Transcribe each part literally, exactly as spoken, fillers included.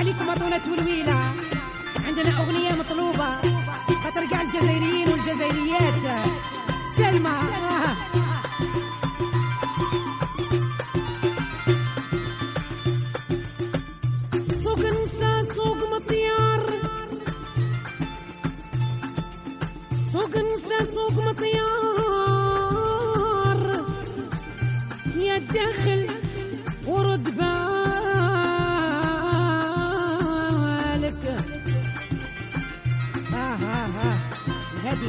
عليكم أطولة والويلة. عندنا أغنية مطلوبة فترجع الجزائريين والجزائريات. سلمى آه. سوق نسا سوق مطيار، سوق نسا سوق مطيار، يا الداخل ورد بالك. ها ها ها هادي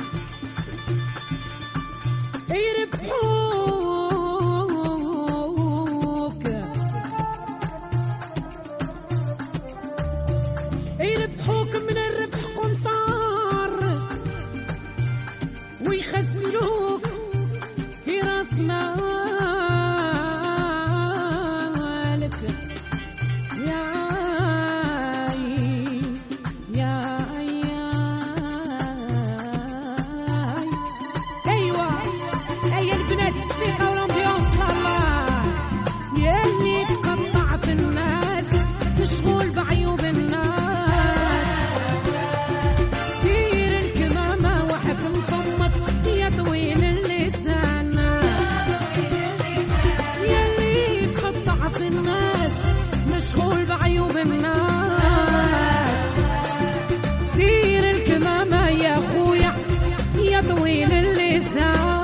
يربحوك يربحوك من الربح قنطار، ويخسروك في راس مالك. يا يا يا ايوه ايا البنات الثقه والامبيونس والله. يا اللي تقطع في الناس مشغول بعيوب الناس، دير الكمامه وحكم فمك يا طويل اللسان. يا اللي تقطع في الناس مشغول بعيوب الناس، دير الكمامة يا خويا يا طويل اللسان.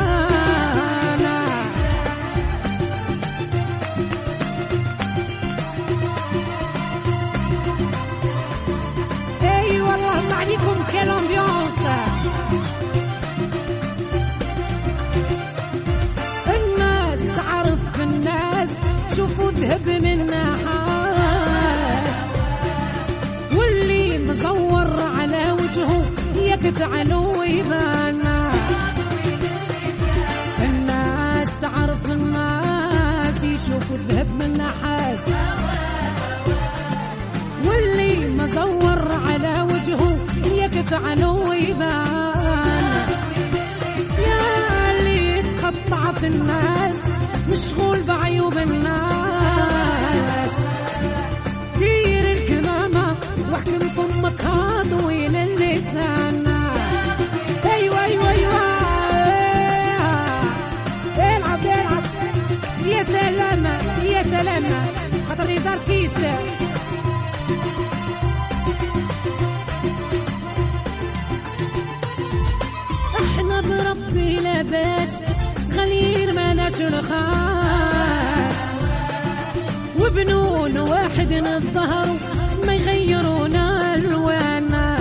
اي والله الله عليكم كل امبيونس. الناس تعرف الناس شوفوا ذهب من نحاس، واللي مزور على وجهه يكفعل ويبان. الناس تعرف الناس يشوفوا الذهب من نحاس، واللي مزور على وجهه يكفعل ويبان. يا اللي تقطع في الناس مشغول بعيوب الناس، دير الكمامة واحكم فمك ها طويل اللسان. ايوه ايوه ايوه العب العب. يا سلام يا سلام خاطر ريزار كيس. احنا بربي لاباس غليل ما نشرخاس، وبنون واحد نظهروا ما يغيرونا الوانا.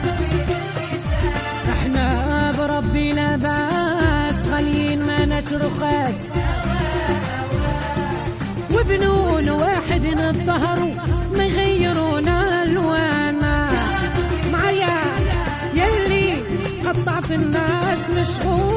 احنا بربي لاباس غليل ما نشرخاس، وبنون واحد نظهروا ما يغيرونا الوانا. معايا يلي قطع في الناس مشغول